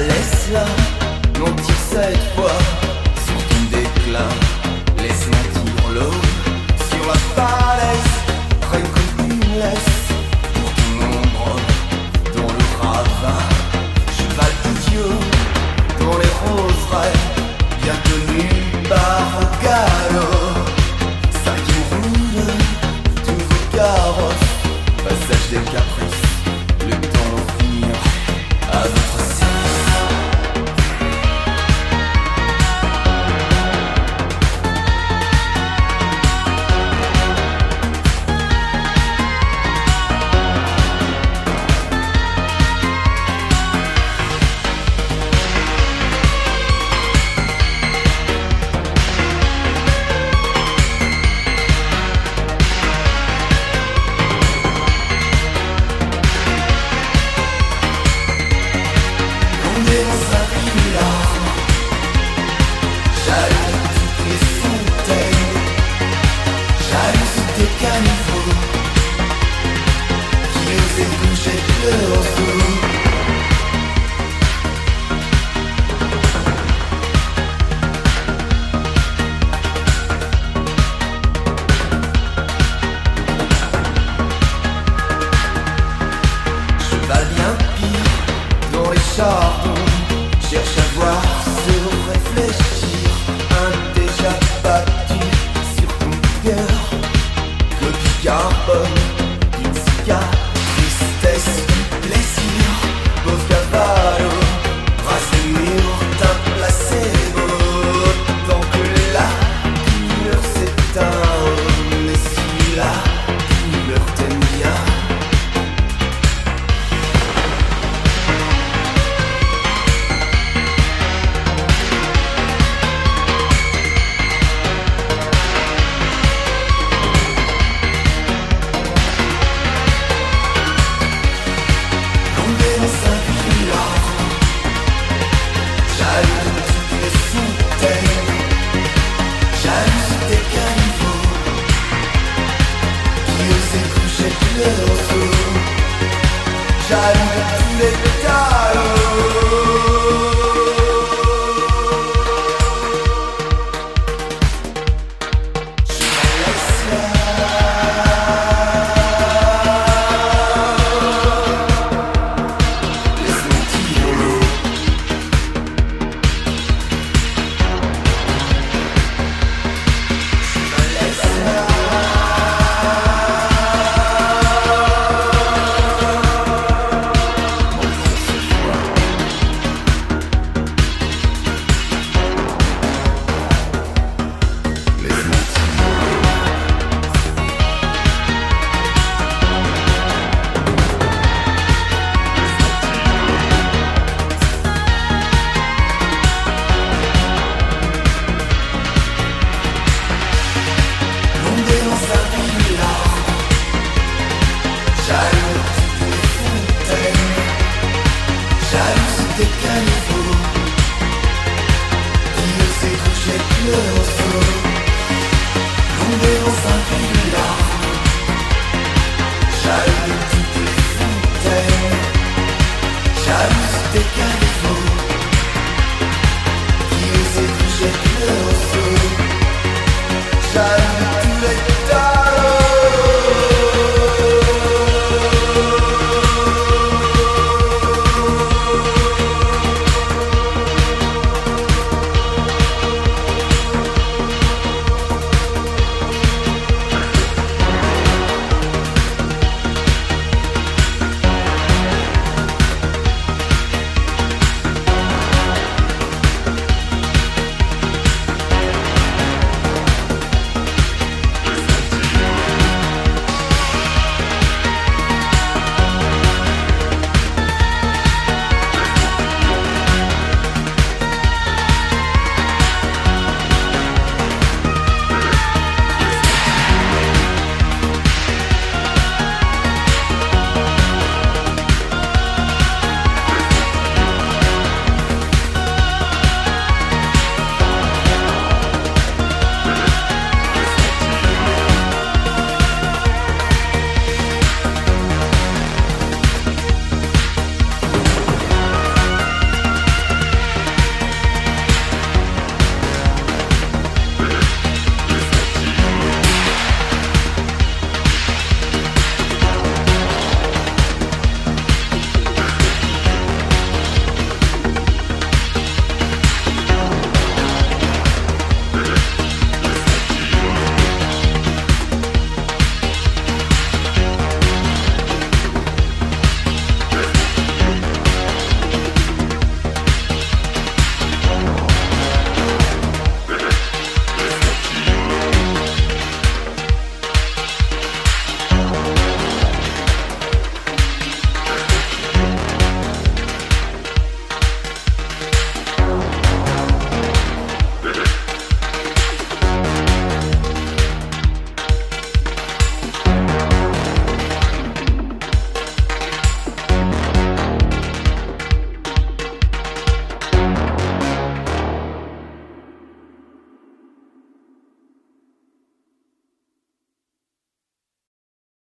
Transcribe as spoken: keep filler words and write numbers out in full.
laisse-la mentir cette fois sur ton déclin. Laisse mentir l'eau sur la falaise, rien comme une laisse pour ton ombre dans le ravin. Cheval idiot dans les roseraies, bien tenu par un galop. Cinquième roue, nouveau carrosse, passage des caprices, le temps d'en finir à votre service. Cherche à voir, se réfléchir, un déjà battu sur ton cœur. Coquille carbone, une cicatrice, tristesse, du plaisir. Pauvre cavallo, brasse les murs d'un placebo. Tant que la douleur s'éteint, mais si la douleur t'aime bien. Jaloux de tous les talos. Je me laisse là. Laisse mentir l'eau. Je me laisse là. Des caniveaux qui osaient coucher le roseau, plombé dans un village, jaloux de toutes les fontaines, jaloux des caniveaux qui osaient coucher le roseau, jaloux.